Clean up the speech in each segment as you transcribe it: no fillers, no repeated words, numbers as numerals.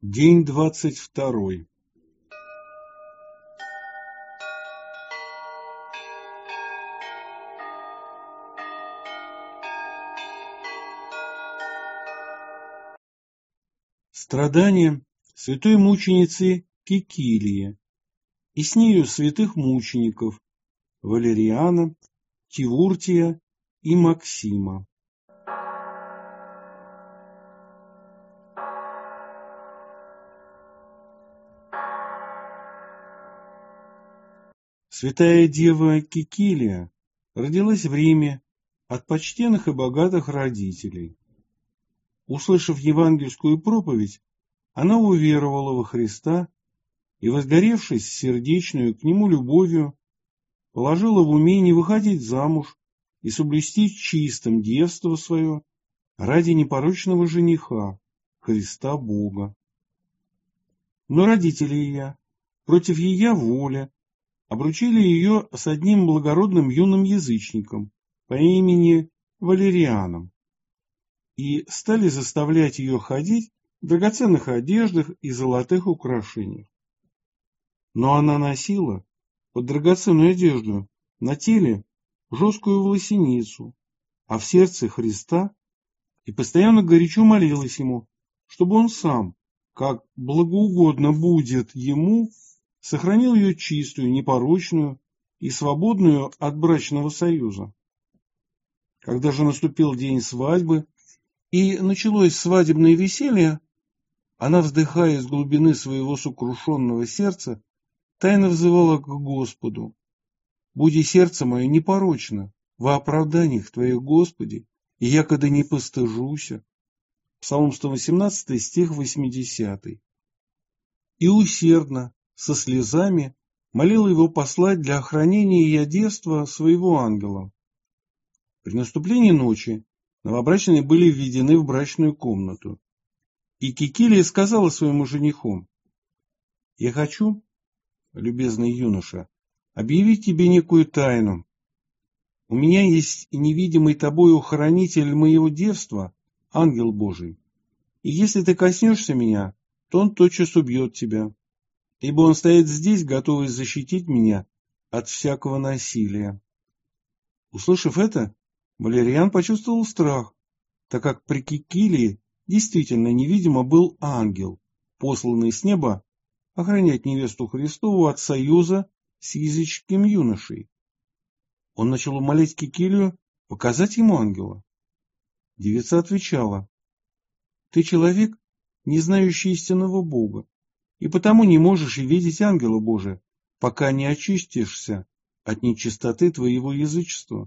День 22. Страдания святой мученицы Кикилии и с нею святых мучеников Валериана, Тивуртия и Максима. Святая Дева Кикилия родилась в Риме от почтенных и богатых родителей. Услышав евангельскую проповедь, она уверовала во Христа и, возгоревшись сердечную к Нему любовью, положила в уме не выходить замуж и соблюсти чистым девство свое ради непорочного жениха, Христа Бога. Но родители ее, против ее воли, обручили ее с одним благородным юным язычником по имени Валерианом и стали заставлять ее ходить в драгоценных одеждах и золотых украшениях. Но она носила под драгоценную одежду на теле жесткую волосиницу, а в сердце Христа, и постоянно горячо молилась Ему, чтобы Он сам, как благоугодно будет Ему, сохранил ее чистую, непорочную и свободную от брачного союза. Когда же наступил день свадьбы и началось свадебное веселье, она, вздыхая из глубины своего сокрушенного сердца, тайно взывала к Господу: «Буди сердце мое непорочно во оправданиях Твоих, Господи, и якода не постыжуся». Псалом 118, стих 80. И усердно, со слезами, молила его послать для охранения ее девства своего ангела. При наступлении ночи новобрачные были введены в брачную комнату, и Кикилия сказала своему жениху: «Я хочу, любезный юноша, объявить тебе некую тайну. У меня есть невидимый тобою хранитель моего девства, ангел Божий, и если ты коснешься меня, то он тотчас убьет тебя, ибо он стоит здесь, готовый защитить меня от всякого насилия». Услышав это, Валериан почувствовал страх, так как при Кикилии действительно невидимо был ангел, посланный с неба охранять невесту Христову от союза с языческим юношей. Он начал умолять Кикилию показать ему ангела. Девица отвечала: «Ты человек, не знающий истинного Бога, и потому не можешь и видеть ангела Божия, пока не очистишься от нечистоты твоего язычества».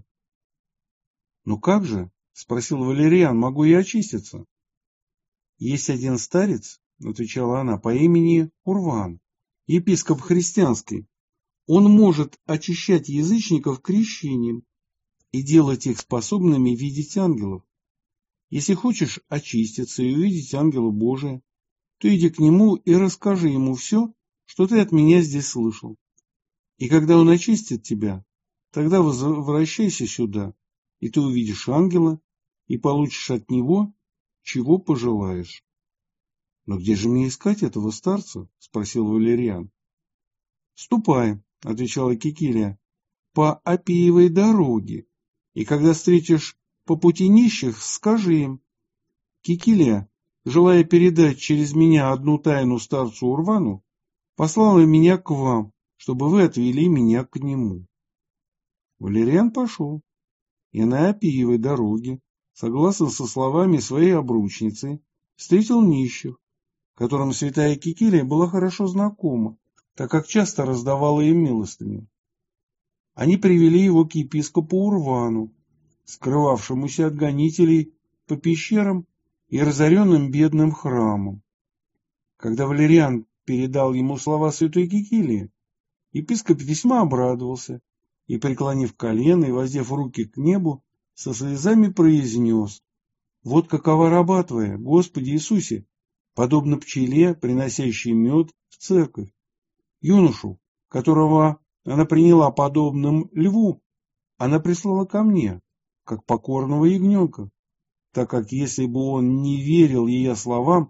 «Ну как же, — спросил Валериан, — могу я очиститься?» «Есть один старец, — отвечала она, — по имени Урван, епископ христианский. Он может очищать язычников крещением и делать их способными видеть ангелов. Если хочешь очиститься и увидеть ангела Божия, то иди к нему и расскажи ему все, что ты от меня здесь слышал. И когда он очистит тебя, тогда возвращайся сюда, и ты увидишь ангела и получишь от него, чего пожелаешь». «Но где же мне искать этого старца?» — спросил Валериан. «Ступай, — отвечала Кикилия, — по Аппиевой дороге, и когда встретишь по пути нищих, скажи им: Кикилия, желая передать через меня одну тайну старцу Урвану, послала меня к вам, чтобы вы отвели меня к нему». Валериан пошел, и на Аппиевой дороге, согласно со словами своей обручницы, встретил нищих, которым святая Кикилия была хорошо знакома, так как часто раздавала им милостыню. Они привели его к епископу Урвану, скрывавшемуся от гонителей по пещерам и разоренным бедным храмам. Когда Валериан передал ему слова святой Кикилии, епископ весьма обрадовался и, преклонив колено и воздев руки к небу, со слезами произнес: «Вот какова раба твоя, Господи Иисусе, подобно пчеле, приносящей мед в церковь. Юношу, которого она приняла подобным льву, она прислала ко мне, как покорного ягненка, так как если бы он не верил ее словам,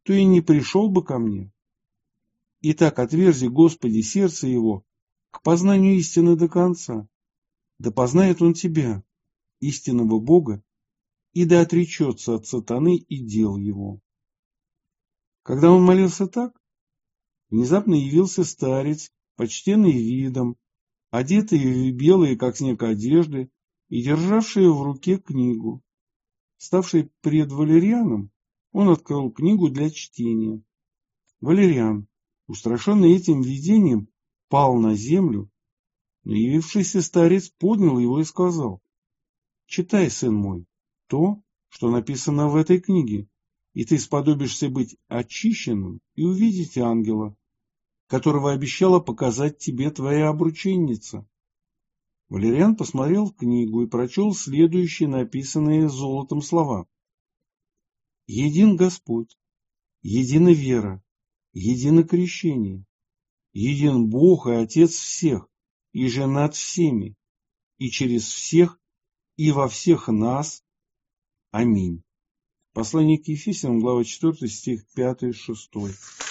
то и не пришел бы ко мне. Итак, отверзи, Господи, сердце его к познанию истины до конца. Да познает он тебя, истинного Бога, и да отречется от сатаны и дел его. Когда он молился так, внезапно явился старец, почтенный видом, одетый в белые, как снег, одежды, и державший в руке книгу. Ставший пред Валерианом, он открыл книгу для чтения. Валериан, устрашенный этим видением, пал на землю, но явившийся старец поднял его и сказал: «Читай, сын мой, то, что написано в этой книге, и ты сподобишься быть очищенным и увидеть ангела, которого обещала показать тебе твоя обрученница». Валериан посмотрел в книгу и прочел следующие написанные золотом слова: «Един Господь, едина вера, едино крещение, един Бог и Отец всех, и же над всеми, и через всех, и во всех нас. Аминь». Послание к Ефесянам, глава 4, стих 5-6.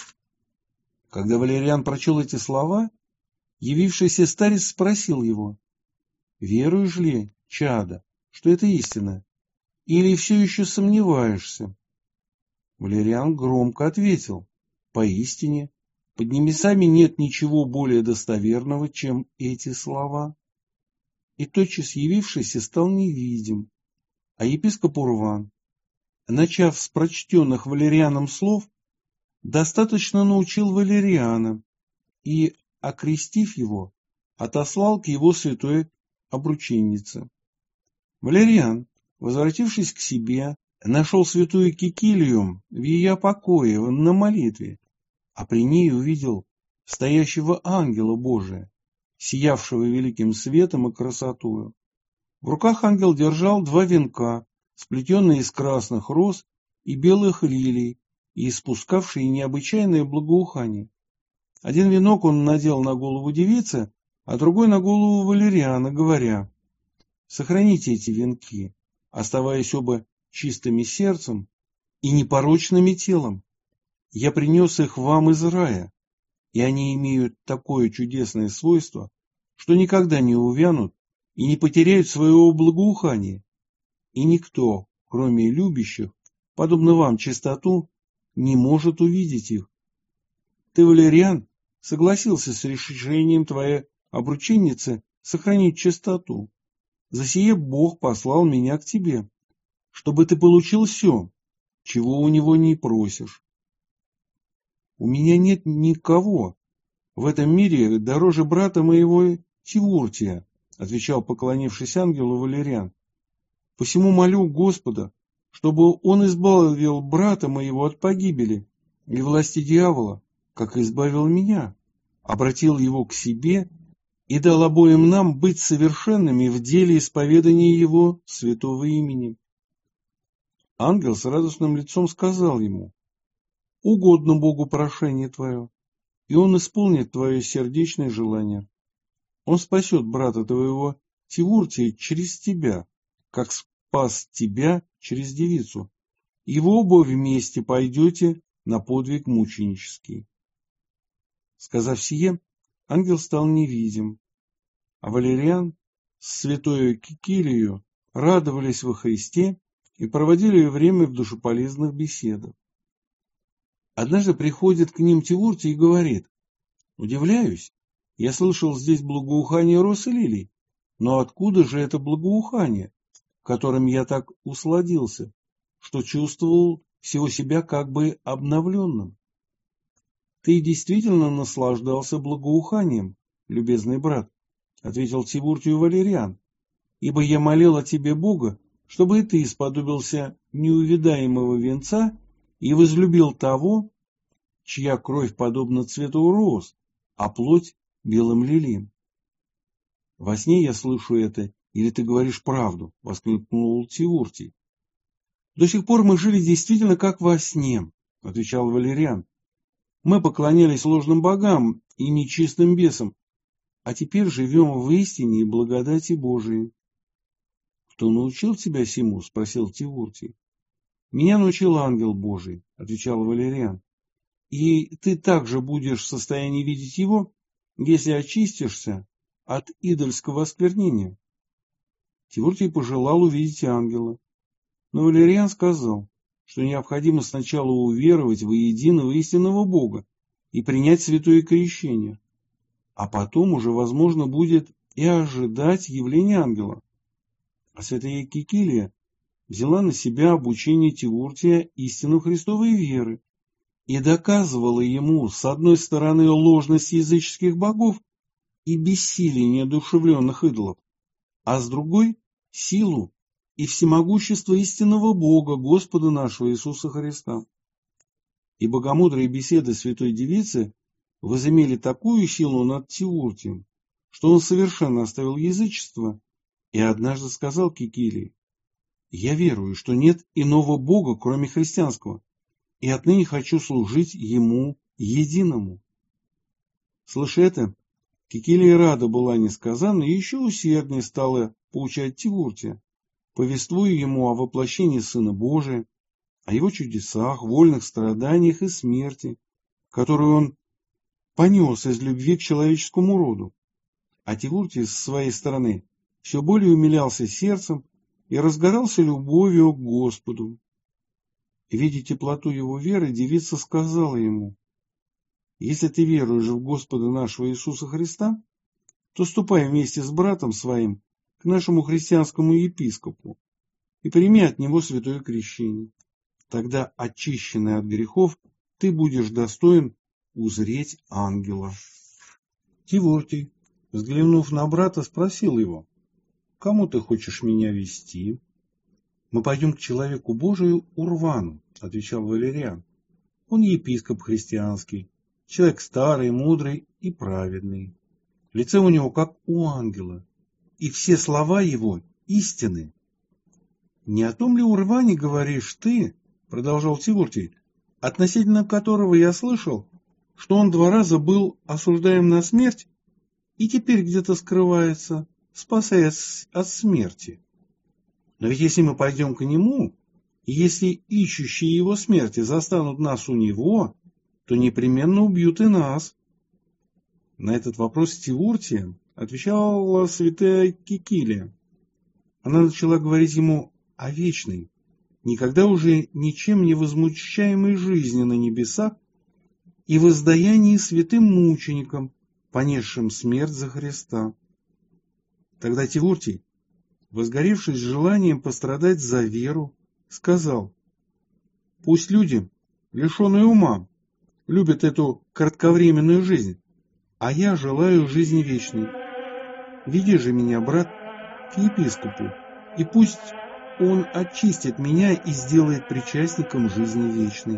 Когда Валериан прочел эти слова, явившийся старец спросил его: «Веруешь ли, чадо, что это истина, или все еще сомневаешься?» Валериан громко ответил: «Поистине, под небесами нет ничего более достоверного, чем эти слова». И тотчас явившийся стал невидим, а епископ Урван, начав с прочтенных Валерианом слов, достаточно научил Валериана и, окрестив его, отослал к его святой обрученнице. Валериан, возвратившись к себе, нашел святую Кикилию в ее покое на молитве, а при ней увидел стоящего ангела Божия, сиявшего великим светом и красотою. В руках ангел держал два венка, сплетенные из красных роз и белых лилий, и испускавшие необычайное благоухание. Один венок он надел на голову девицы, а другой на голову Валериана, говоря: «Сохраните эти венки, оставаясь оба чистыми сердцем и непорочными телом. Я принес их вам из рая, и они имеют такое чудесное свойство, что никогда не увянут и не потеряют своего благоухания, и никто, кроме любящих, подобно вам, чистоту, не может увидеть их. Ты, Валериан, согласился с решением твоей обрученницы сохранить чистоту. За сие Бог послал меня к тебе, чтобы ты получил все, чего у него не просишь. У меня нет никого в этом мире дороже брата моего Тивуртия, отвечал, поклонившись ангелу, Валериан. Посему молю Господа, чтобы он избавил брата моего от погибели и власти дьявола, как избавил меня, обратил его к себе и дал обоим нам быть совершенными в деле исповедания его святого имени. Ангел с радостным лицом сказал ему: «Угодно Богу прошение твое, и он исполнит твое сердечное желание. Он спасет брата твоего Тивуртия через тебя, как спас тебя через девицу, и вы оба вместе пойдете на подвиг мученический». Сказав сие, ангел стал невидим, а Валериан с святою Кикилией радовались во Христе и проводили время в душеполезных беседах. Однажды приходит к ним Тивуртий и говорит: «Удивляюсь, я слышал здесь благоухание роз и лилий, но откуда же это благоухание, которым я так усладился, что чувствовал всего себя как бы обновленным?» «Ты действительно наслаждался благоуханием, любезный брат», — ответил Тивуртию Валериан, «ибо я молил о тебе Бога, чтобы и ты сподобился неувидаемого венца и возлюбил того, чья кровь подобна цвету роз, а плоть белым лилиям». «Во сне я слышу это, или ты говоришь правду?» — воскликнул Тивуртий. «До сих пор мы жили действительно как во сне», — отвечал Валериан. «Мы поклонялись ложным богам и нечистым бесам, а теперь живем в истине и благодати Божией». «Кто научил тебя сему?» — спросил Тивуртий. Меня научил ангел Божий, отвечал Валериан. И ты также будешь в состоянии видеть его, если очистишься от идольского осквернения. Тивуртий пожелал увидеть ангела, но Валериан сказал, что необходимо сначала уверовать во единого истинного Бога и принять святое крещение, а потом уже возможно будет и ожидать явления ангела. А святая Кикилия взяла на себя обучение Тивуртия истину Христовой веры и доказывала ему, с одной стороны, ложность языческих богов и бессилие неодушевленных идолов, а с другой – силу и всемогущество истинного Бога, Господа нашего Иисуса Христа. И богомудрые беседы святой девицы возымели такую силу над Тивуртием, что он совершенно оставил язычество и однажды сказал Кикилии: «Я верую, что нет иного Бога, кроме христианского, и отныне хочу служить Ему единому». Слыша это, Кикилия рада была несказанно и еще усерднее стала поучать Тивуртия, повествуя ему о воплощении Сына Божия, о его чудесах, вольных страданиях и смерти, которую он понес из любви к человеческому роду. А Тивуртий, с своей стороны, все более умилялся сердцем и разгорался любовью к Господу. Видя теплоту его веры, девица сказала ему: «Если ты веруешь в Господа нашего Иисуса Христа, то ступай вместе с братом своим к нашему христианскому епископу и прими от него святое крещение. Тогда, очищенный от грехов, ты будешь достоин узреть ангела». Тивуртий, взглянув на брата, спросил его: «Кому ты хочешь меня вести?» «Мы пойдем к человеку Божию Урвану», — отвечал Валериан. «Он епископ христианский, человек старый, мудрый и праведный. Лицо у него как у ангела, и все слова его истины». «Не о том ли Урване говоришь ты, — продолжал Тивуртий, — относительно которого я слышал, что он 2 раза был осуждаем на смерть и теперь где-то скрывается, спасаясь от смерти? Но ведь если мы пойдем к нему, и если ищущие его смерти застанут нас у него, то непременно убьют и нас». На этот вопрос Тивуртия отвечала святая Кикилия. Она начала говорить ему о вечной, никогда уже ничем не возмущаемой жизни на небесах и воздаянии святым мученикам, понесшим смерть за Христа. Тогда Тивуртий, возгоревшись желанием пострадать за веру, сказал: «Пусть люди, лишенные ума, любят эту кратковременную жизнь, а я желаю жизни вечной. Веди же меня, брат, к епископу, и пусть он очистит меня и сделает причастником жизни вечной».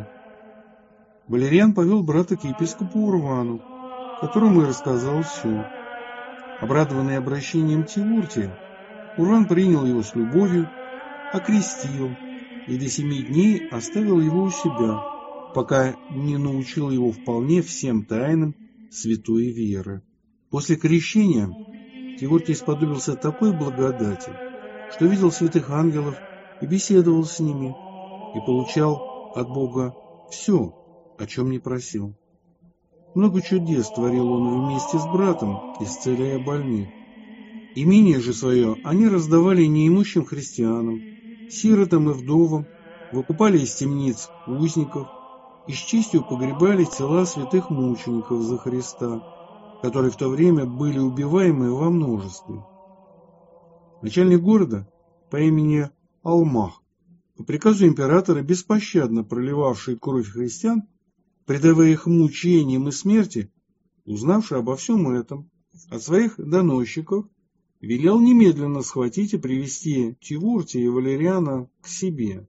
Валериан повел брата к епископу Урвану, которому и рассказал все. Обрадованный обращением Тивуртия, Урван принял его с любовью, окрестил и до 7 дней оставил его у себя, пока не научил его вполне всем тайнам святой веры. После крещения Тивуртий сподобился такой благодати, что видел святых ангелов и беседовал с ними, и получал от Бога все, о чем не просил. Много чудес творил он вместе с братом, исцеляя больных. Имение же свое они раздавали неимущим христианам, сиротам и вдовам, выкупали из темниц узников и с честью погребали тела святых мучеников за Христа, которые в то время были убиваемы во множестве. Начальник города по имени Алмах, по приказу императора, беспощадно проливавший кровь христиан, предавая их мучениям и смерти, узнавший обо всем этом от своих доносчиков, велел немедленно схватить и привести Тивуртия и Валериана к себе.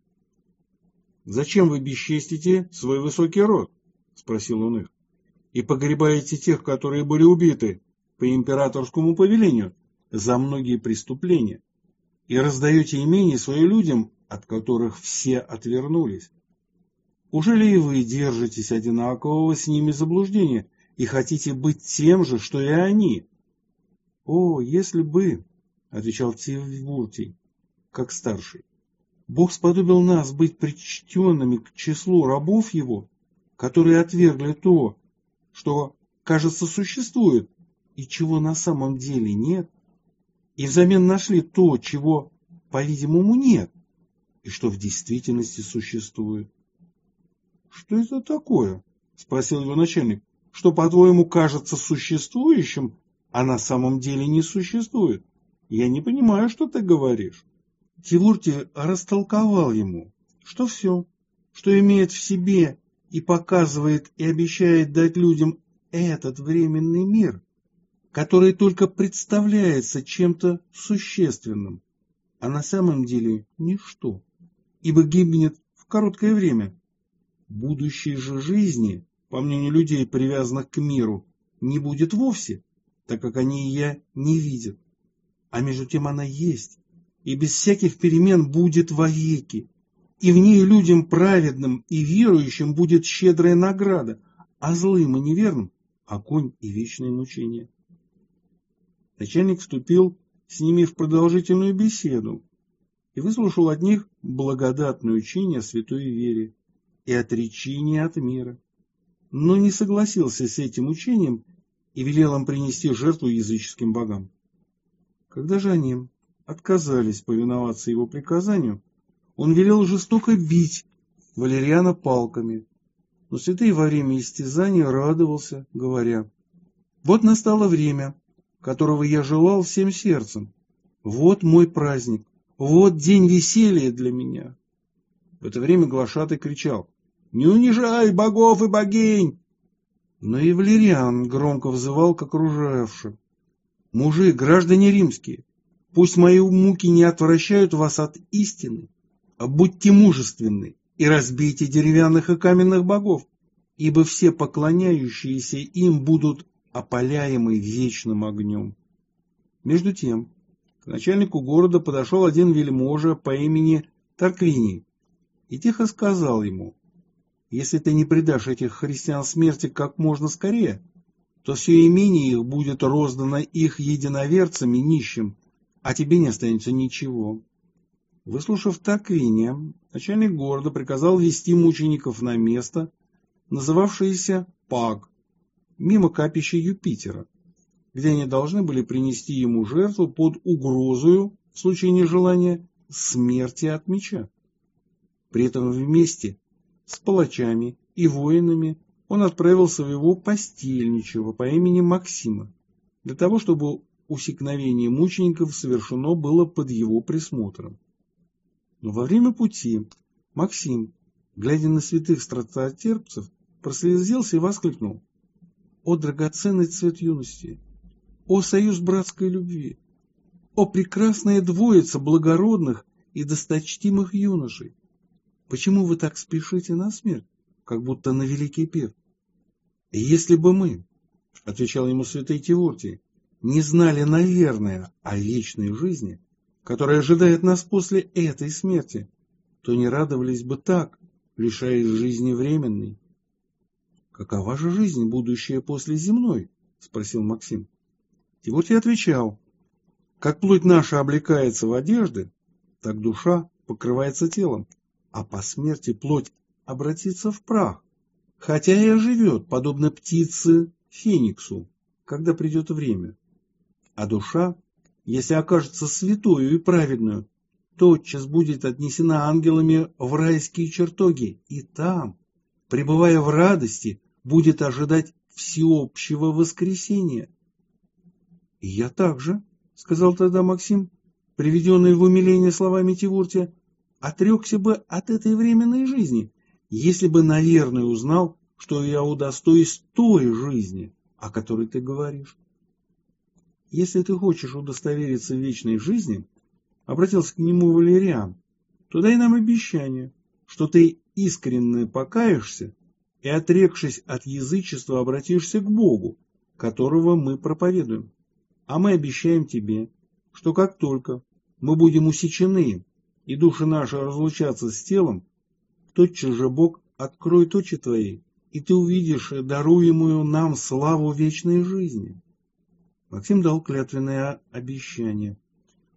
«Зачем вы бесчестите свой высокий род?» — спросил он их. «И погребаете тех, которые были убиты по императорскому повелению за многие преступления, и раздаете имение своим людям, от которых все отвернулись? Ужели и вы держитесь одинакового с ними заблуждения и хотите быть тем же, что и они?» «О, если бы, — отвечал Тивуртий, как старший, Бог сподобил нас быть причтенными к числу рабов Его, которые отвергли то, что, кажется, существует, и чего на самом деле нет, и взамен нашли то, чего, по-видимому, нет, и что в действительности существует. — Что это такое? — спросил его начальник. — Что, по-твоему, кажется существующим, а на самом деле не существует? Я не понимаю, что ты говоришь. Тивурти растолковал ему, что все, что имеет в себе и показывает и обещает дать людям этот временный мир, который только представляется чем-то существенным, а на самом деле ничто, ибо гибнет в короткое время. Будущей же жизни, по мнению людей, привязанных к миру, не будет вовсе, так как они ее не видят. А между тем она есть, и без всяких перемен будет вовеки, и в ней людям праведным и верующим будет щедрая награда, а злым и неверным — огонь и вечное мучение. Начальник вступил с ними в продолжительную беседу и выслушал от них благодатное учение о святой вере и отречение от мира, но не согласился с этим учением и велел им принести жертву языческим богам. Когда же они отказались повиноваться его приказанию, он велел жестоко бить Валериана палками, но святый во время истязания радовался, говоря: «Вот настало время, которого я желал всем сердцем. Вот мой праздник, вот день веселья для меня». В это время глашатай кричал: «Не унижай богов и богинь!» Но и Валериан громко взывал к окружавшим: «Мужи, граждане римские, пусть мои муки не отвращают вас от истины, а будьте мужественны и разбейте деревянных и каменных богов, ибо все поклоняющиеся им будут опаляемы вечным огнем». Между тем, к начальнику города подошел один вельможа по имени Тарквиний и тихо сказал ему: «Если ты не предашь этих христиан смерти как можно скорее, то все имение их будет роздано их единоверцами нищим, а тебе не останется ничего». Выслушав Тарквиния, начальник города приказал вести мучеников на место, называвшееся Паг, мимо капища Юпитера, где они должны были принести ему жертву под угрозою, в случае нежелания, смерти от меча. При этом вместе с палачами и воинами он отправил своего постельничего по имени Максима, для того, чтобы усекновение мучеников совершено было под его присмотром. Но во время пути Максим, глядя на святых страстотерпцев, прослезился и воскликнул: «О драгоценный цвет юности! О союз братской любви! О прекрасная двоица благородных и досточтимых юношей! Почему вы так спешите на смерть, как будто на великий пир? И если бы мы, — отвечал ему святой Тивуртий, — не знали, наверное, о вечной жизни, которая ожидает нас после этой смерти, то не радовались бы так, лишаясь жизни временной». «Какова же жизнь, будущая после земной?» — спросил Максим. Тивуртий отвечал: «Как плоть наша облекается в одежды, так душа покрывается телом, а по смерти плоть обратится в прах, хотя и оживет, подобно птице Фениксу, когда придет время. А душа, если окажется святою и праведную, тотчас будет отнесена ангелами в райские чертоги, и там, пребывая в радости, будет ожидать всеобщего воскресения». «И я также, — сказал тогда Максим, приведенный в умиление словами Тивуртия, — отрекся бы от этой временной жизни, если бы, наверное, узнал, что я удостоюсь той жизни, о которой ты говоришь. Если ты хочешь удостовериться в вечной жизни, — обратился к нему Валериан, — то дай нам обещание, что ты искренне покаешься и, отрекшись от язычества, обратишься к Богу, которого мы проповедуем. А мы обещаем тебе, что как только мы будем усечены и души наши разлучаться с телом, тотчас же Бог откроет очи твои, и ты увидишь даруемую нам славу вечной жизни». Максим дал клятвенное обещание,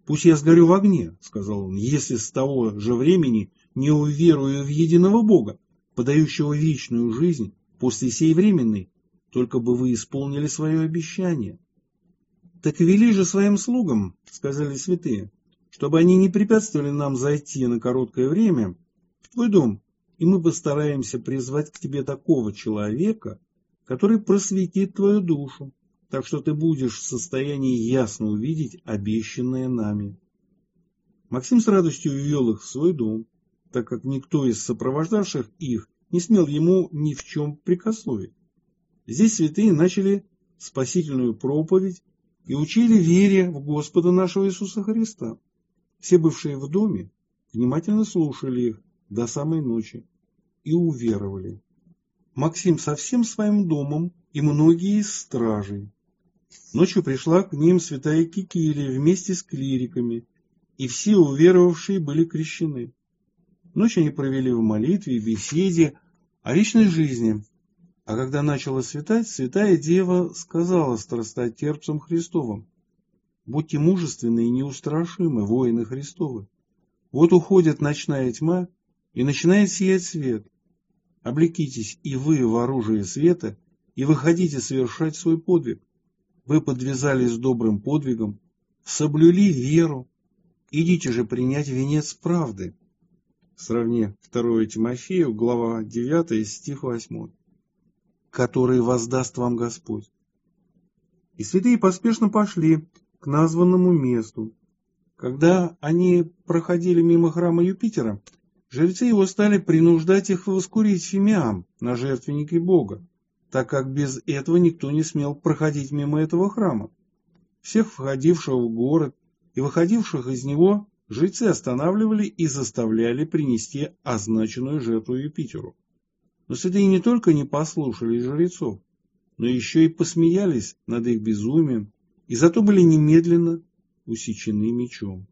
«Пусть я сгорю в огне», — сказал он, — «если с того же времени не уверую в единого Бога, подающего вечную жизнь после сей временной, только бы вы исполнили свое обещание». «Так вели же своим слугам, — сказали святые, — чтобы они не препятствовали нам зайти на короткое время в твой дом, и мы постараемся призвать к тебе такого человека, который просветит твою душу, так что ты будешь в состоянии ясно увидеть обещанное нами». Максим с радостью ввел их в свой дом, так как никто из сопровождавших их не смел ему ни в чем прекословить. Здесь святые начали спасительную проповедь и учили вере в Господа нашего Иисуса Христа. Все бывшие в доме внимательно слушали их до самой ночи и уверовали. Максим со всем своим домом и многие из стражей. Ночью пришла к ним святая Кикилия вместе с клириками, и все уверовавшие были крещены. Ночь они провели в молитве и беседе о вечной жизни. А когда начало светать, святая Дева сказала страстотерпцам Христовым: «Будьте мужественны и неустрашимы, воины Христовы. Вот уходит ночная тьма, и начинает сиять свет. Облекитесь и вы в оружие света, и выходите совершать свой подвиг. Вы подвязались добрым подвигом, соблюли веру, идите же принять венец правды». Сравни 2 Тимофею, глава 9, стих 8. «Который воздаст вам Господь». И святые поспешно пошли к названному месту. Когда они проходили мимо храма Юпитера, жрецы его стали принуждать их воскурить фимиам на жертвеннике Бога, так как без этого никто не смел проходить мимо этого храма. Всех входивших в город и выходивших из него жрецы останавливали и заставляли принести означенную жертву Юпитеру. Но святые не только не послушали жрецов, но еще и посмеялись над их безумием, и зато были немедленно усечены мечом.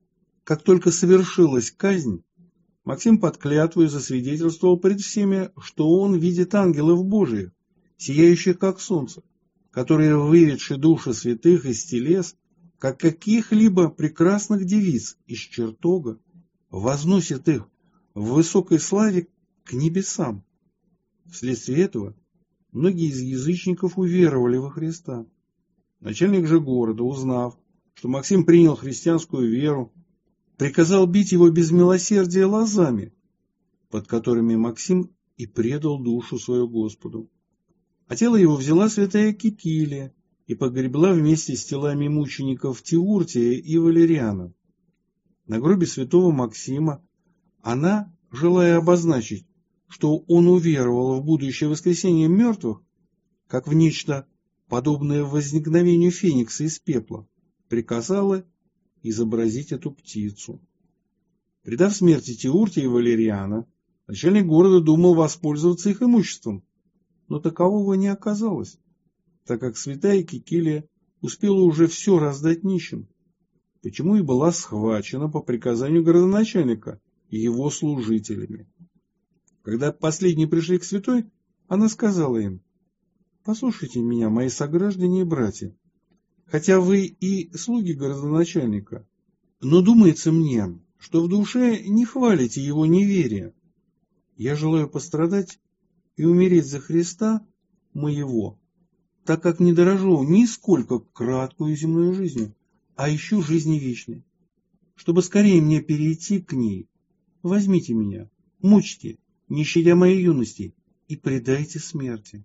Как только совершилась казнь, Максим под клятвой засвидетельствовал пред всеми, что он видит ангелов Божиих, сияющих как солнце, которые, выведши души святых из телес, как каких-либо прекрасных девиц из чертога, возносят их в высокой славе к небесам. Вследствие этого многие из язычников уверовали во Христа. Начальник же города, узнав, что Максим принял христианскую веру, приказал бить его без милосердия лозами, под которыми Максим и предал душу свою Господу. А тело его взяла святая Кикилия и погребла вместе с телами мучеников Теуртия и Валериана. На гробе святого Максима она, желая обозначить, что он уверовал в будущее воскресение мертвых, как в нечто подобное возникновению феникса из пепла, приказала изобразить эту птицу. Предав смерти Теуртия и Валериана, начальник города думал воспользоваться их имуществом, но такового не оказалось, так как святая Кикилия успела уже все раздать нищим, почему и была схвачена по приказанию городоначальника и его служителями. Когда последние пришли к святой, она сказала им: «Послушайте меня, мои сограждане и братья, хотя вы и слуги городоначальника, но думается мне, что в душе не хвалите его неверие. Я желаю пострадать и умереть за Христа моего, так как не дорожу нисколько краткую земную жизнью, а ищу жизни вечной. Чтобы скорее мне перейти к ней, возьмите меня, мучьте, не щадя моей юности, и предайте смерти».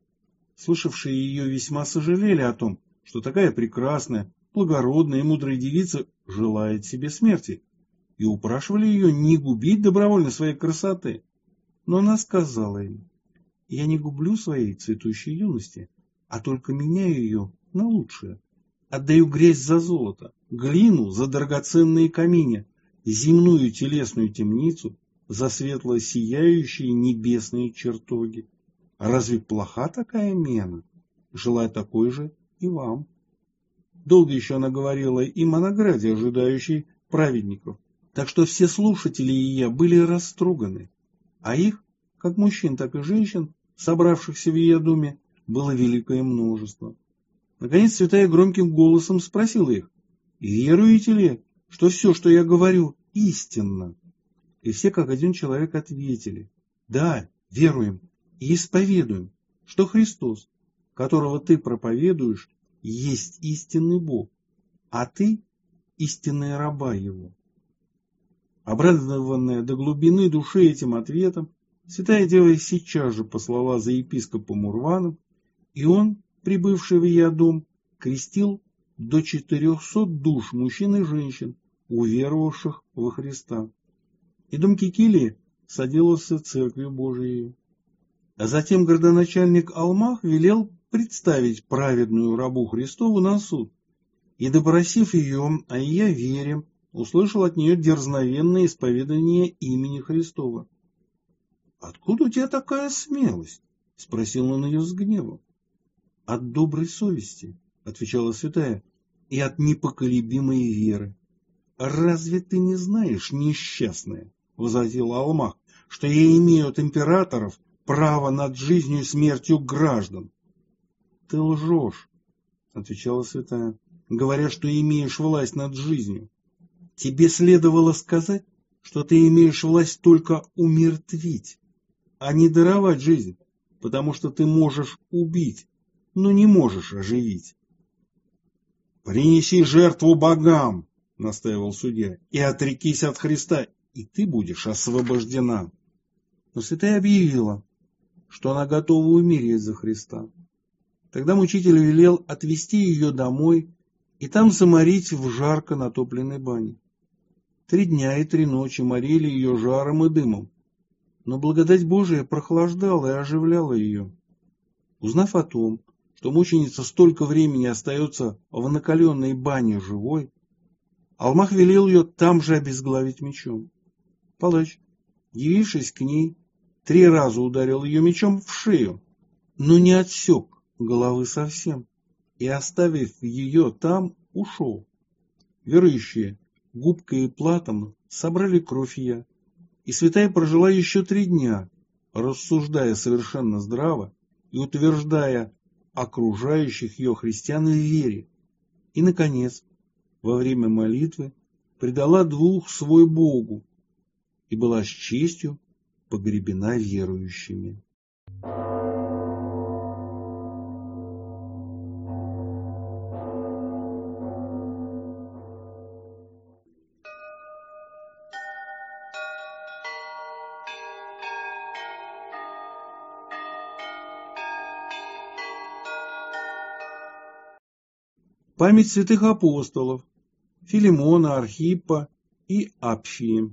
Слушавшие ее весьма сожалели о том, что такая прекрасная, благородная и мудрая девица желает себе смерти, и упрашивали ее не губить добровольно своей красоты. Но она сказала им: «Я не гублю своей цветущей юности, а только меняю ее на лучшее. Отдаю грязь за золото, глину за драгоценные камни, земную телесную темницу за светло сияющие небесные чертоги. А разве плоха такая мена? Желаю такой же и вам». Долго еще она говорила им о награде, ожидающей праведников, так что все слушатели ее были растроганы, а их, как мужчин, так и женщин, собравшихся в ее доме, было великое множество. Наконец святая громким голосом спросила их: веруете ли, что все, что я говорю, истинно? И все как один человек ответили: да, веруем и исповедуем, что Христос, которого ты проповедуешь, есть истинный Бог, а ты истинная раба Его. Обрадованная до глубины души этим ответом, святая дева сейчас же послала за епископом Урваном, и он, прибывший в ее дом, крестил до 400 душ мужчин и женщин, уверовавших во Христа. И дом Кикилии соделался церковью Божией. А затем городоначальник Алмах велел представить праведную рабу Христову на суд, и, допросив ее о ее вере, услышал от нее дерзновенное исповедание имени Христова. «Откуда у тебя такая смелость?» — спросил он ее с гневом. «От доброй совести», — отвечала святая, — «и от непоколебимой веры». «Разве ты не знаешь, несчастная, — возразил Алмах, — что я имею от императоров право над жизнью и смертью граждан?» «Ты лжешь», — отвечала святая, — «говоря, что имеешь власть над жизнью. Тебе следовало сказать, что ты имеешь власть только умертвить, а не даровать жизнь, потому что ты можешь убить, но не можешь оживить». «Принеси жертву богам, — настаивал судья, — и отрекись от Христа, и ты будешь освобождена». Но святая объявила, что она готова умереть за Христа. Тогда мучитель велел отвезти ее домой и там заморить в жарко натопленной бане. 3 дня и 3 ночи морили ее жаром и дымом, но благодать Божия прохлаждала и оживляла ее. Узнав о том, что мученица столько времени остается в накаленной бане живой, Алмах велел ее там же обезглавить мечом. Палач, явившись к ней, 3 раза ударил ее мечом в шею, но не отсек головы совсем, и, оставив ее там, ушел. Верующие губкой и платом собрали кровь ее, и святая прожила еще 3 дня, рассуждая совершенно здраво и утверждая окружающих ее христиан в вере, и, наконец, во время молитвы предала 2 свой Богу и была с честью погребена верующими. Память святых апостолов Филимона, Архиппа и Апфии.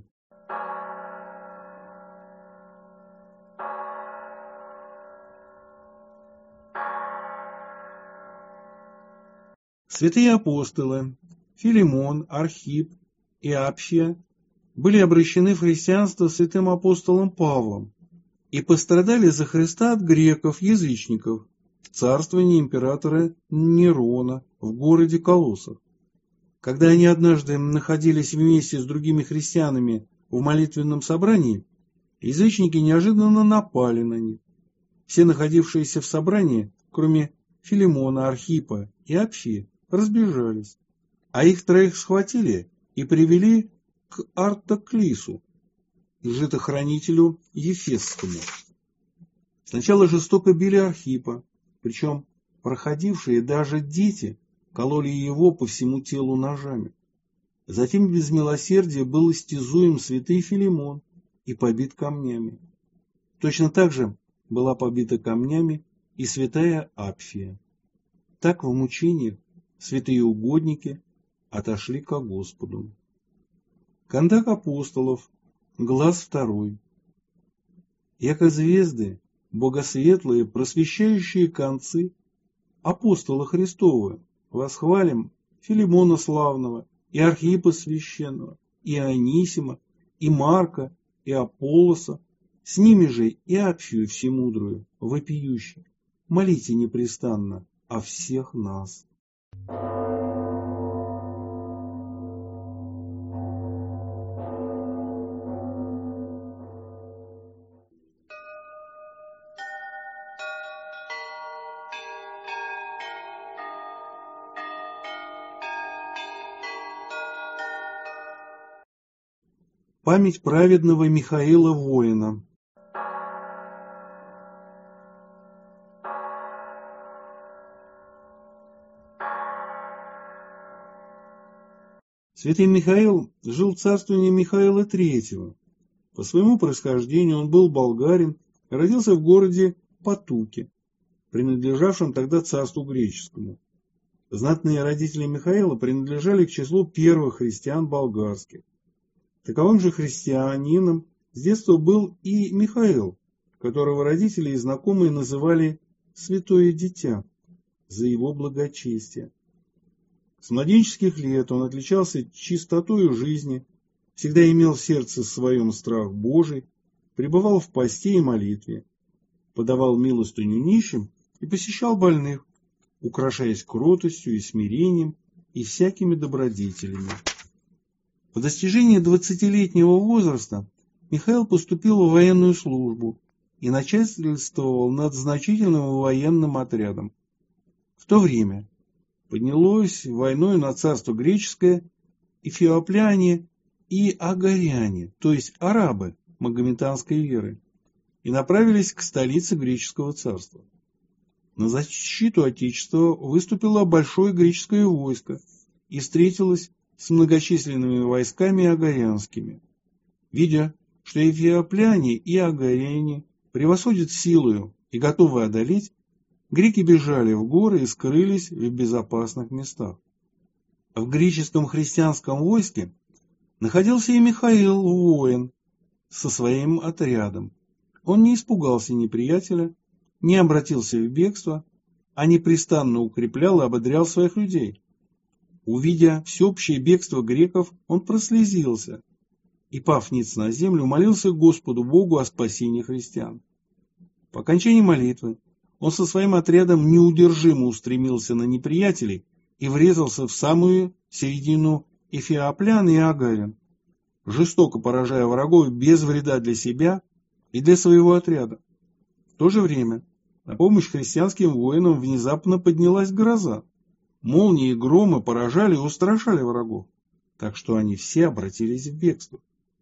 Святые апостолы Филимон, Архипп и Апфия были обращены в христианство святым апостолом Павлом и пострадали за Христа от греков, язычников, в царствовании императора Нерона в городе Колоссах. Когда они однажды находились вместе с другими христианами в молитвенном собрании, язычники неожиданно напали на них. Все находившиеся в собрании, кроме Филимона, Архиппа и Апфии, разбежались, а их 3 схватили и привели к Артоклису, житохранителю Ефесскому. Сначала жестоко били Архиппа, причем проходившие даже дети кололи его по всему телу ножами. Затем без милосердия был истязуем святый Филимон и побит камнями. Точно так же была побита камнями и святая Апфия. Так в мучениях святые угодники отошли ко Господу. Контак апостолов, глаз 2. Яко звезды, богосветлые, просвещающие концы, апостола Христова, восхвалим Филимона славного, и Архиппа священного, и Анисима, и Марка, и Аполлоса, с ними же и Апфию всемудрую, вопиющую. Молите непрестанно о всех нас. память праведного Михаила воина. Святый Михаил жил в царствовании Михаила III. По своему происхождению он был болгарин, родился в городе Потуке, принадлежавшем тогда царству греческому. Знатные родители Михаила принадлежали к числу первых христиан болгарских. Таковым же христианином с детства был и Михаил, которого родители и знакомые называли «святое дитя» за его благочестие. С младенческих лет он отличался чистотою жизни, всегда имел в сердце своем страх Божий, пребывал в посте и молитве, подавал милостыню нищим и посещал больных, украшаясь кротостью и смирением и всякими добродетелями. По достижении 20-летнего возраста Михаил поступил в военную службу и начальствовал над значительным военным отрядом. В то время поднялось войной на царство греческое эфиопляне и агаряне, то есть арабы магометанской веры, и направились к столице греческого царства. На защиту Отечества выступило большое греческое войско и встретилось с многочисленными войсками агарянскими. Видя, что эфиопляне и агаряне превосходят силою и готовы одолеть, греки бежали в горы и скрылись в безопасных местах. В греческом христианском войске находился и Михаил, воин, со своим отрядом. Он не испугался неприятеля, не обратился в бегство, а непрестанно укреплял и ободрял своих людей. Увидя всеобщее бегство греков, он прослезился и, пав ниц на землю, молился Господу Богу о спасении христиан. По окончании молитвы он со своим отрядом неудержимо устремился на неприятелей и врезался в самую середину эфиоплян и агарян, жестоко поражая врагов без вреда для себя и для своего отряда. В то же время на помощь христианским воинам внезапно поднялась гроза. Молнии и громы поражали и устрашали врагов, так что они все обратились в бегство.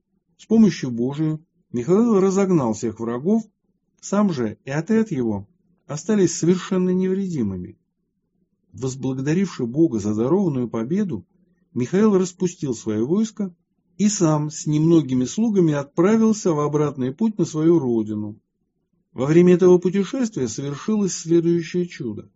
С помощью Божией Михаил разогнал всех врагов, сам же и отряд его остались совершенно невредимыми. Возблагодаривши Бога за дарованную победу, Михаил распустил свое войско и сам с немногими слугами отправился в обратный путь на свою родину. Во время этого путешествия совершилось следующее чудо.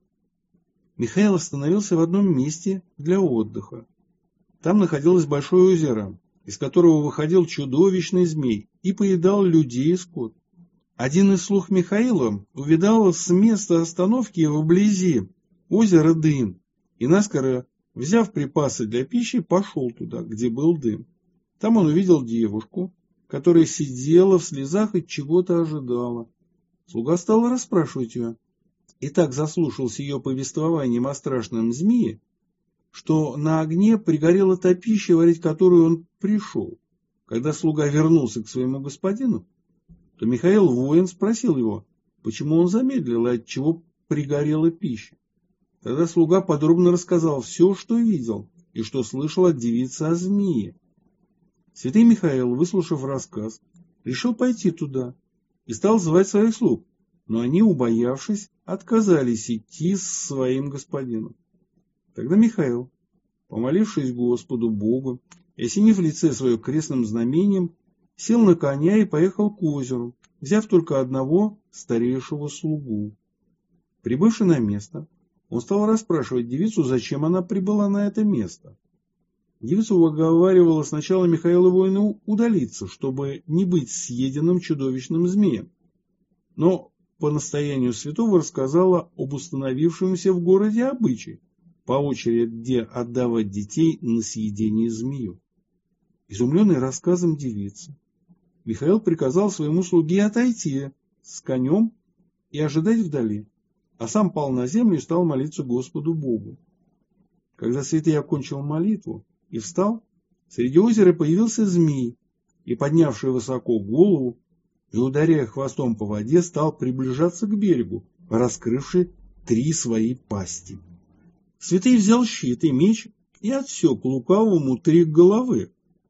Михаил остановился в одном месте для отдыха. Там находилось большое озеро, из которого выходил чудовищный змей и поедал людей и скот. Один из слуг Михаила увидал с места остановки вблизи озера дым и, наскоро взяв припасы для пищи, пошел туда, где был дым. Там он увидел девушку, которая сидела в слезах и чего-то ожидала. Слуга стал расспрашивать ее, и так заслушался ее повествованием о страшном змее, что на огне пригорела та пища, варить которую он пришел. Когда слуга вернулся к своему господину, то Михаил воин спросил его, почему он замедлил и от чего пригорела пища. Тогда слуга подробно рассказал все, что видел и что слышал от девицы о змее. Святый Михаил, выслушав рассказ, решил пойти туда и стал звать своих слуг, но они, убоявшись, отказались идти с своим господином. Тогда Михаил, помолившись Господу Богу и осенив лице свое крестным знамением, сел на коня и поехал к озеру, взяв только одного старейшего слугу. Прибывши на место, он стал расспрашивать девицу, зачем она прибыла на это место. Девица уговаривала сначала Михаила воину удалиться, чтобы не быть съеденным чудовищным змеем, но по настоянию святого рассказала об установившемся в городе обычае по очереди отдавать детей на съедение змею. Изумленный рассказом девицы, Михаил приказал своему слуге отойти с конем и ожидать вдали, а сам пал на землю и стал молиться Господу Богу. Когда святый окончил молитву и встал, среди озера появился змей и, поднявший высоко голову и ударяя хвостом по воде, стал приближаться к берегу, раскрывший 3 свои пасти. Святый взял щит и меч и отсек лукавому 3 головы,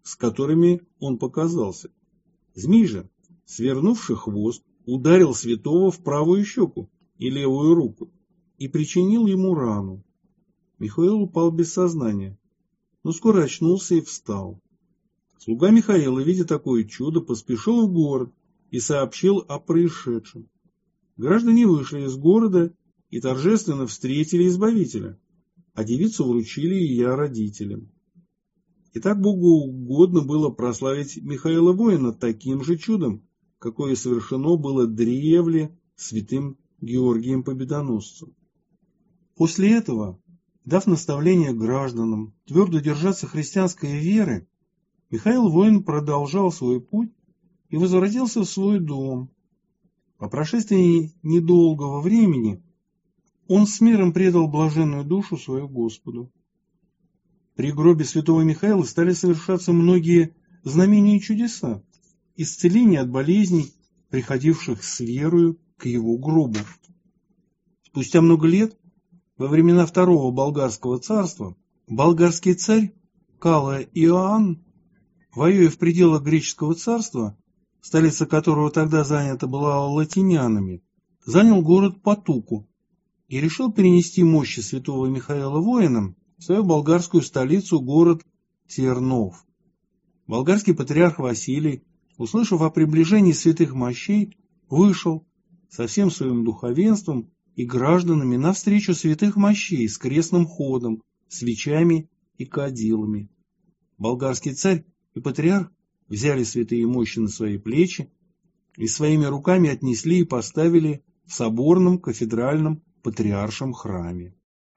с которыми он показался. Змей же, свернувший хвост, ударил святого в правую щеку и левую руку и причинил ему рану. Михаил упал без сознания, но скоро очнулся и встал. Слуга Михаила, видя такое чудо, поспешил в город и сообщил о происшедшем. Граждане вышли из города и торжественно встретили Избавителя, а девицу вручили ее родителям. И так Богу угодно было прославить Михаила Воина таким же чудом, какое совершено было древле святым Георгием Победоносцем. После этого, дав наставление гражданам твердо держаться христианской веры, Михаил Воин продолжал свой путь и возвратился в свой дом. По прошествии недолгого времени он с миром предал блаженную душу свою Господу. При гробе святого Михаила стали совершаться многие знамения и чудеса, исцеление от болезней, приходивших с верою к его гробу. Спустя много лет, во времена Второго Болгарского царства, болгарский царь Кала Иоанн, воюя в пределах греческого царства, столица которого тогда занята была латинянами, занял город Потуку и решил перенести мощи святого Михаила Воина в свою болгарскую столицу, город Тернов. Болгарский патриарх Василий, услышав о приближении святых мощей, вышел со всем своим духовенством и гражданами навстречу святых мощей с крестным ходом, свечами и кадилами. Болгарский царь и патриарх взяли святые мощи на свои плечи и своими руками отнесли и поставили в соборном кафедральном патриаршем храме.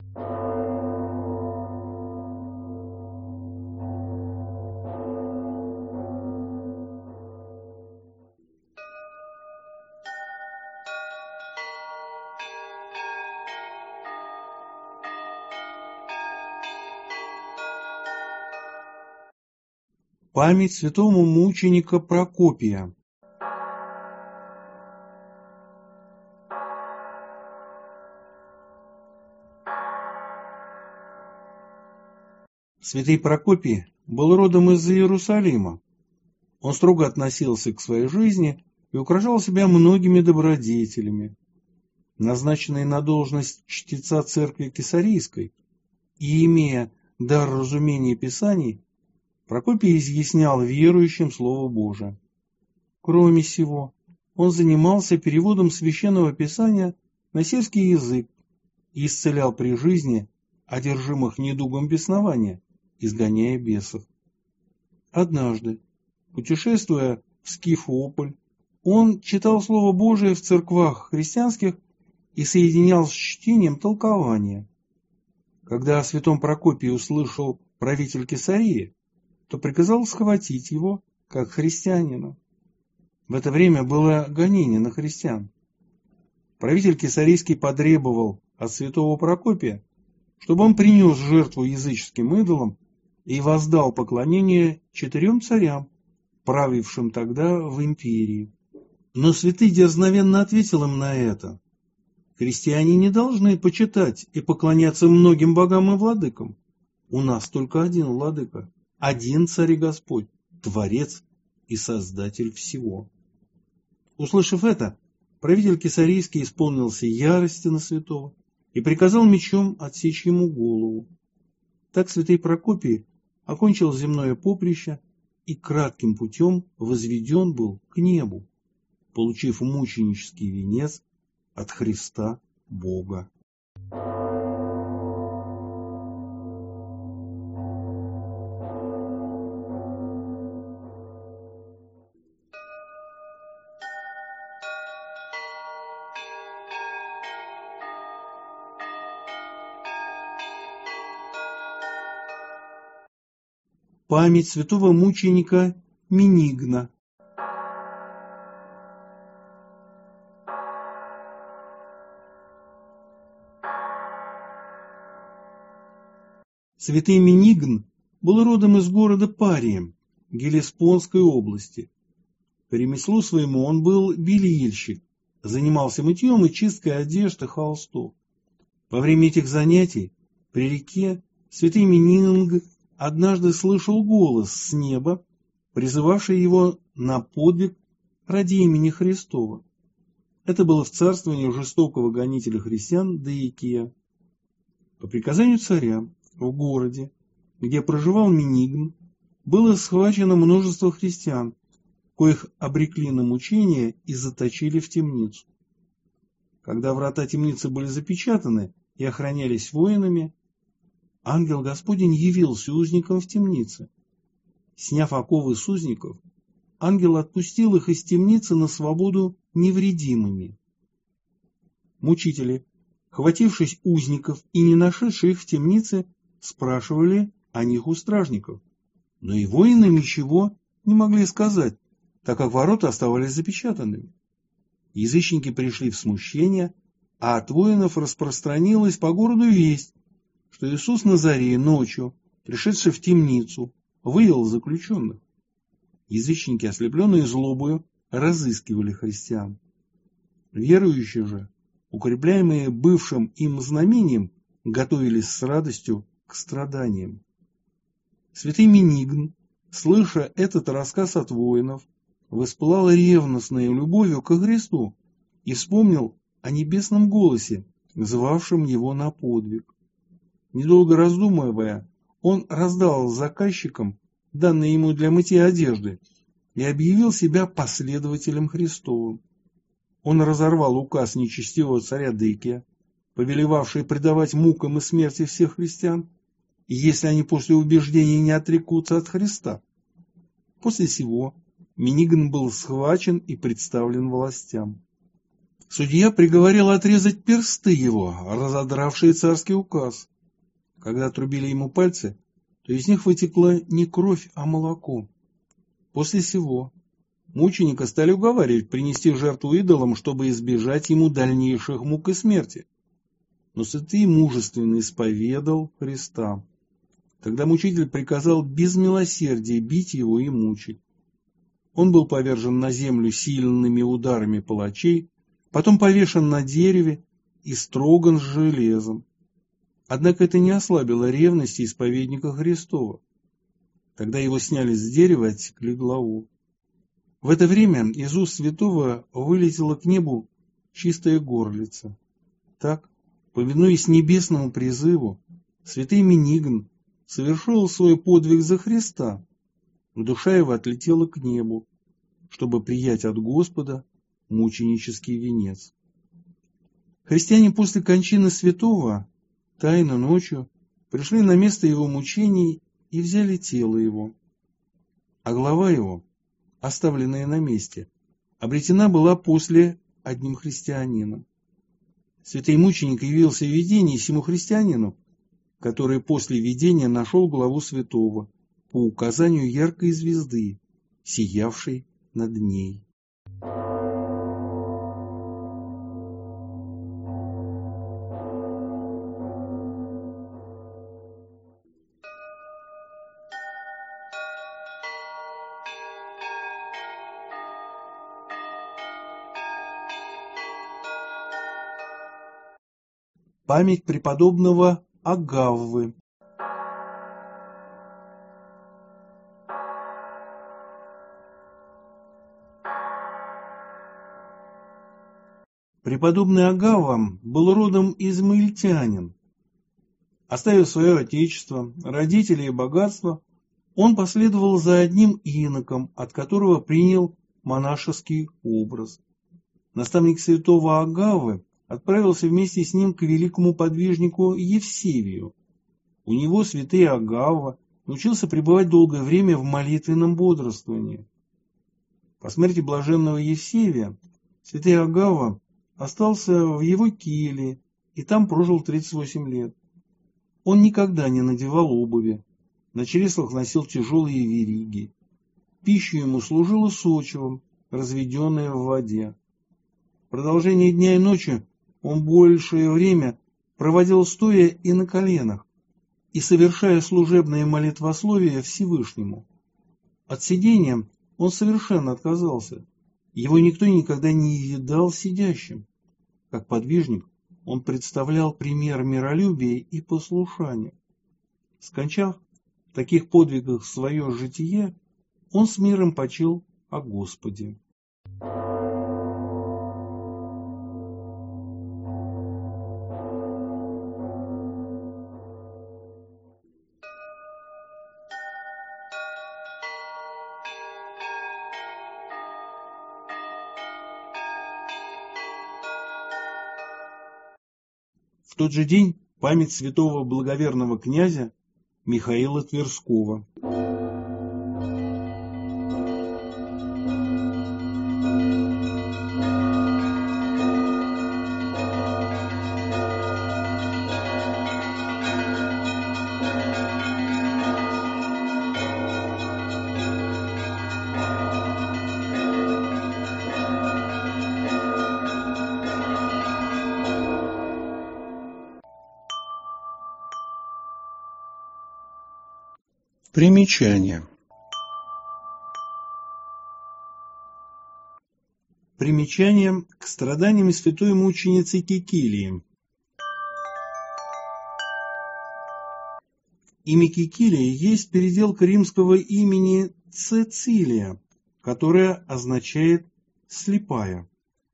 Память святому мученика Прокопия. Святый Прокопий был родом из Иерусалима. Он строго относился к своей жизни и украшал себя многими добродетелями. Назначенный на должность чтеца церкви Кесарийской и имея дар разумения Писаний, Прокопий изъяснял верующим Слово Божие. Кроме сего, он занимался переводом Священного Писания на сельский язык и исцелял при жизни одержимых недугом беснования, изгоняя бесов. Однажды, путешествуя в Скифополь, он читал Слово Божие в церквах христианских и соединял с чтением толкования. Когда о святом Прокопии услышал правитель Кесарии, то приказал схватить его, как христианина. В это время было гонение на христиан. Правитель Кесарийский потребовал от святого Прокопия, чтобы он принес жертву языческим идолам и воздал поклонение 4 царям, правившим тогда в империи. Но святый дерзновенно ответил им на это: христиане не должны почитать и поклоняться многим богам и владыкам. У нас только один владыка, один царь и Господь, Творец и Создатель всего. Услышав это, правитель Кесарийский исполнился ярости на святого и приказал мечом отсечь ему голову. Так святый Прокопий окончил земное поприще и кратким путем возведен был к небу, получив мученический венец от Христа Бога. Память святого мученика Менигна. Святый Менигн был родом из города Пария, Гелеспонской области. По ремеслу своему он был бельильщик, занимался мытьем и чисткой одежд и холстов. Во время этих занятий при реке святый Менигн однажды слышал голос с неба, призывавший его на подвиг ради имени Христова. Это было в царствовании жестокого гонителя христиан Деикия. По приказанию царя в городе, где проживал Менигн, было схвачено множество христиан, коих обрекли на мучения и заточили в темницу. Когда врата темницы были запечатаны и охранялись воинами, ангел Господень явился узникам в темнице. Сняв оковы с узников, ангел отпустил их из темницы на свободу невредимыми. Мучители, хватившись узников и не нашедшие их в темнице, спрашивали о них у стражников. Но и воины ничего не могли сказать, так как ворота оставались запечатанными. Язычники пришли в смущение, а от воинов распространилась по городу весть, что Иисус Назарей ночью, пришедший в темницу, вывел заключенных. Язычники, ослепленные злобою, разыскивали христиан. Верующие же, укрепляемые бывшим им знамением, готовились с радостью к страданиям. Святый Менигн, слыша этот рассказ от воинов, воспылал ревностной любовью ко Христу и вспомнил о небесном голосе, звавшем его на подвиг. Недолго раздумывая, он раздал заказчикам данные ему для мытья одежды и объявил себя последователем Христовым. Он разорвал указ нечестивого царя Дыкия, повелевавший предавать мукам и смерти всех христиан, если они после убеждения не отрекутся от Христа. После сего Менигн был схвачен и представлен властям. Судья приговорил отрезать персты его, разодравшие царский указ. Когда отрубили ему пальцы, то из них вытекла не кровь, а молоко. После сего мученика стали уговаривать принести жертву идолам, чтобы избежать ему дальнейших мук и смерти. Но святый мужественно исповедал Христа. Тогда мучитель приказал без милосердия бить его и мучить. Он был повержен на землю сильными ударами палачей, потом повешен на дереве и строган с железом. Однако это не ослабило ревности исповедника Христова. Тогда его сняли с дерева и отсекли главу. В это время из уст святого вылетела к небу чистая горлица. Так, повинуясь небесному призыву, святый Менигн совершил свой подвиг за Христа. Душа его отлетела к небу, чтобы приять от Господа мученический венец. Христиане после кончины святого тайно ночью пришли на место его мучений и взяли тело его. А голова его, оставленная на месте, обретена была после одним христианином. Святый мученик явился в видении сему христианину, который после видения нашел главу святого по указанию яркой звезды, сиявшей над ней. Память преподобного Агаввы. Преподобный Агавва был родом измаильтянин. Оставив свое отечество, родителей и богатство, он последовал за одним иноком, от которого принял монашеский образ. Наставник святого Агаввы отправился вместе с ним к великому подвижнику Евсевию. У него святый Агавва научился пребывать долгое время в молитвенном бодрствовании. По смерти блаженного Евсевия святый Агавва остался в его келье и там прожил 38 лет. Он никогда не надевал обуви, на чреслах носил тяжелые вериги. Пищу ему служила сочевом, разведенная в воде. В продолжение дня и ночи он большее время проводил стоя и на коленах, и совершая служебное молитвословие Всевышнему. От сидения он совершенно отказался. Его никто никогда не видал сидящим. Как подвижник он представлял пример миролюбия и послушания. Скончав, в таких подвигах свое житие, он с миром почил о Господе. В тот же день память святого благоверного князя Михаила Тверского. Примечание. Примечание к страданиям святой мученицы Кикилии. Имя Кикилия есть переделка римского имени Цецилия, которое означает «слепая».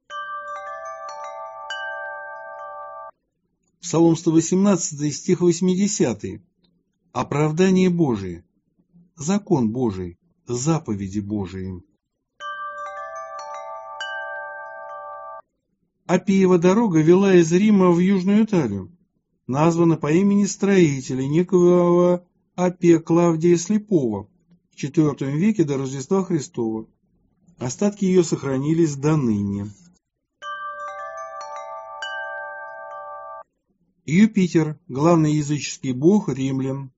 Псалом 118, стих 80. Оправдание Божие, закон Божий, заповеди Божии. Аппиева дорога вела из Рима в Южную Италию, названа по имени строителя некоего Аппия Клавдия Слепого в IV веке до Рождества Христова. Остатки ее сохранились до ныне. Юпитер, главный языческий бог римлян.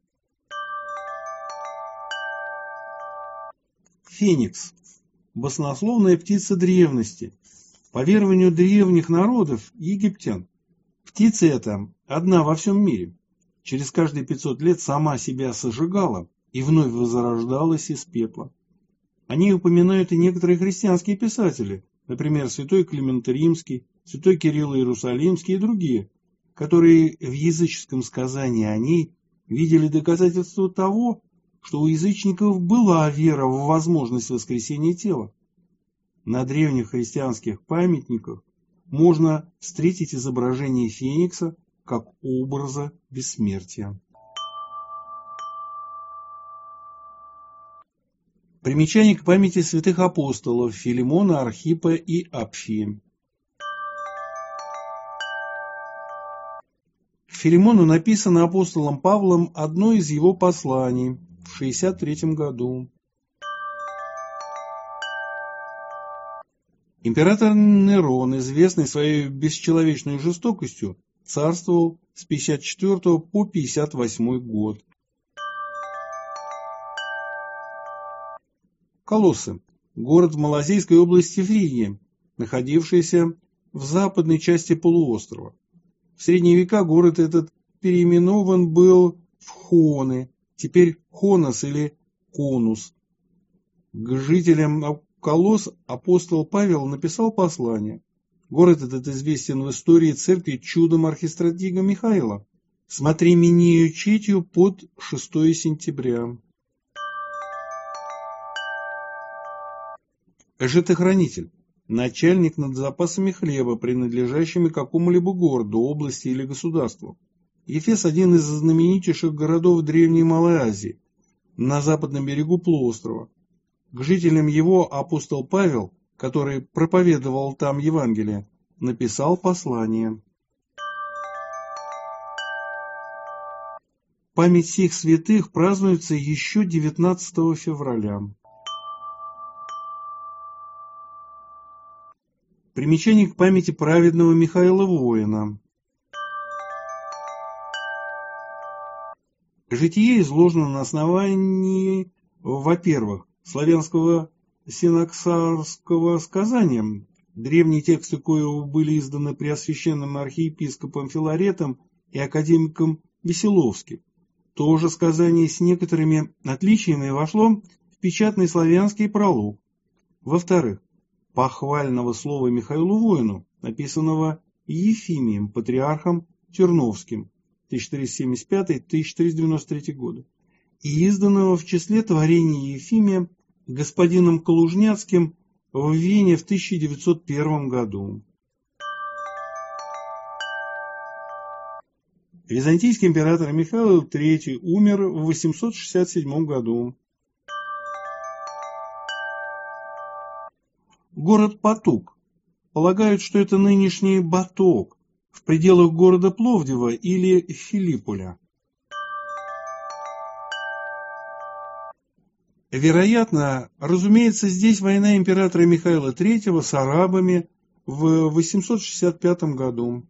Феникс – баснословная птица древности. По верованию древних народов египтян, птица эта одна во всем мире. Через каждые 500 лет сама себя сожигала и вновь возрождалась из пепла. О ней упоминают и некоторые христианские писатели, например, святой Климент Римский, святой Кирилл Иерусалимский и другие, которые в языческом сказании о ней видели доказательство того, что у язычников была вера в возможность воскресения тела. На древних христианских памятниках можно встретить изображение Феникса как образа бессмертия. Примечание к памяти святых апостолов Филимона, Архипа и Апфии. Филимону написано апостолом Павлом одно из его посланий в 63 году. Император Нерон, известный своей бесчеловечной жестокостью, царствовал с 54 по 58 год. Колоссы – город в Малазийской области Фригии, находившийся в западной части полуострова. В средние века город этот переименован был в Хоны, теперь Хонос или Конус. К жителям Колосс апостол Павел написал послание. Город этот известен в истории церкви чудом архистратига Михаила. Смотри Минею Четью под 6 сентября. Житохранитель. Начальник над запасами хлеба, принадлежащими какому-либо городу, области или государству. Ефес – один из знаменитейших городов Древней Малой Азии, на западном берегу полуострова. К жителям его апостол Павел, который проповедовал там Евангелие, написал послание. Память всех святых празднуется еще 19 февраля. Примечание к памяти праведного Михаила Воина. Житие изложено на основании, во-первых, славянского синаксарского сказания, древние тексты коего были изданы преосвященным архиепископом Филаретом и академиком Веселовским. То же сказание с некоторыми отличиями вошло в печатный славянский пролог. Во-вторых, похвального слова Михаилу Воину, написанного Ефимием, патриархом Терновским, 1375-1393 годы, и изданного в числе творений Ефимия господином Калужняцким в Вене в 1901 году. Византийский император Михаил III умер в 867 году. Город Потук. Полагают, что это нынешний Баток, в пределах города Пловдива или Филипполя. Вероятно, разумеется, здесь война императора Михаила III с арабами в 865 году.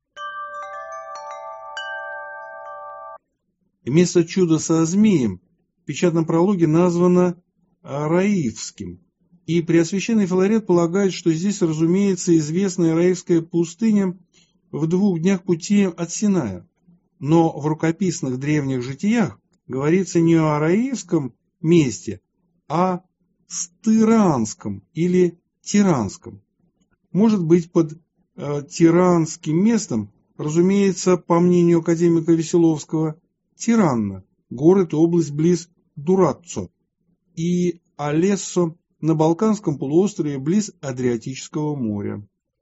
Место чуда со змеем в печатном прологе названо Раифским, и Преосвященный Филарет полагает, что здесь, разумеется, известная Раифская пустыня в 2 днях пути от Синая. Но в рукописных древних житиях говорится не о Раифском месте, а Стыранском или Тиранском. Может быть, под Тиранским местом, разумеется, по мнению академика Веселовского, Тиранна, город и область близ Дураццо, и Алессо на Балканском полуострове близ Адриатического моря.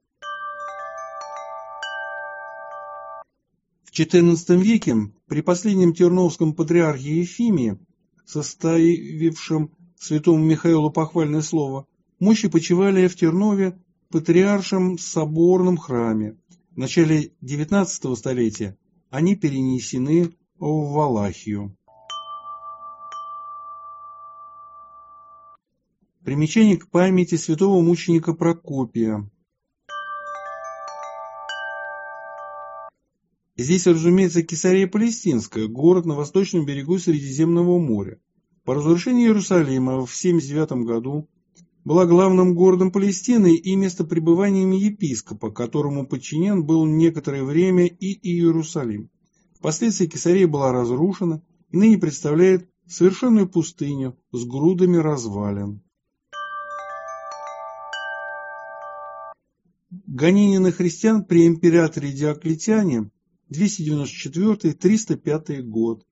В XIV веке при последнем терновском патриархе Ефимии, составившем святому Михаилу похвальное слово, мощи почивали в Тернове патриаршем соборном храме. В начале XIX столетия они перенесены в Валахию. Примечание к памяти святого мученика Прокопия. Здесь, разумеется, Кесария Палестинская, город на восточном берегу Средиземного моря. По разрушению Иерусалима в 79 году была главным городом Палестины и местопребыванием епископа, которому подчинен был некоторое время и Иерусалим. Впоследствии Кесария была разрушена и ныне представляет совершенную пустыню с грудами развалин. Гонения на христиан при императоре Диоклетиане 294-305 год.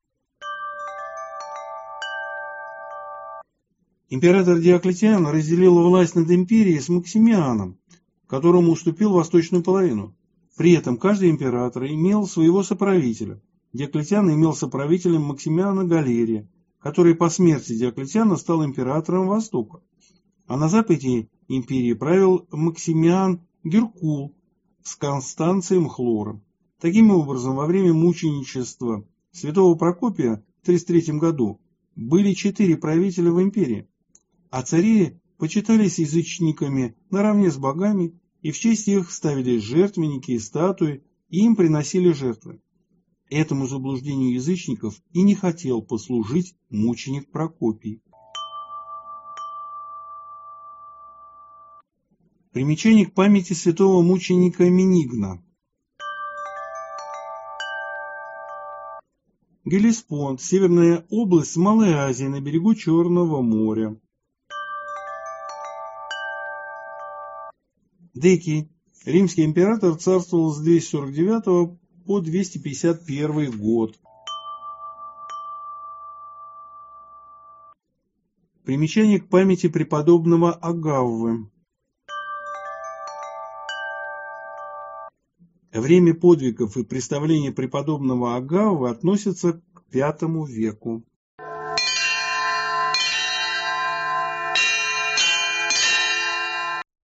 Император Диоклетиан разделил власть над империей с Максимианом, которому уступил восточную половину. При этом каждый император имел своего соправителя. Диоклетиан имел соправителем Максимиана Галерия, который по смерти Диоклетиана стал императором Востока. А на западе империи правил Максимиан Геркул с Констанцием Хлором. Таким образом, во время мученичества святого Прокопия в 33 году были 4 правителя в империи, а цари почитались язычниками наравне с богами, и в честь их ставились жертвенники и статуи, и им приносили жертвы. Этому заблуждению язычников и не хотел послужить мученик Прокопий. Примечание к памяти святого мученика Менигна. Геллеспонд, северная область Малой Азии на берегу Черного моря. Декий, римский император, царствовал с 249 по 251 год. Примечание к памяти преподобного Агаввы. Время подвигов и представления преподобного Агаввы относится к V веку.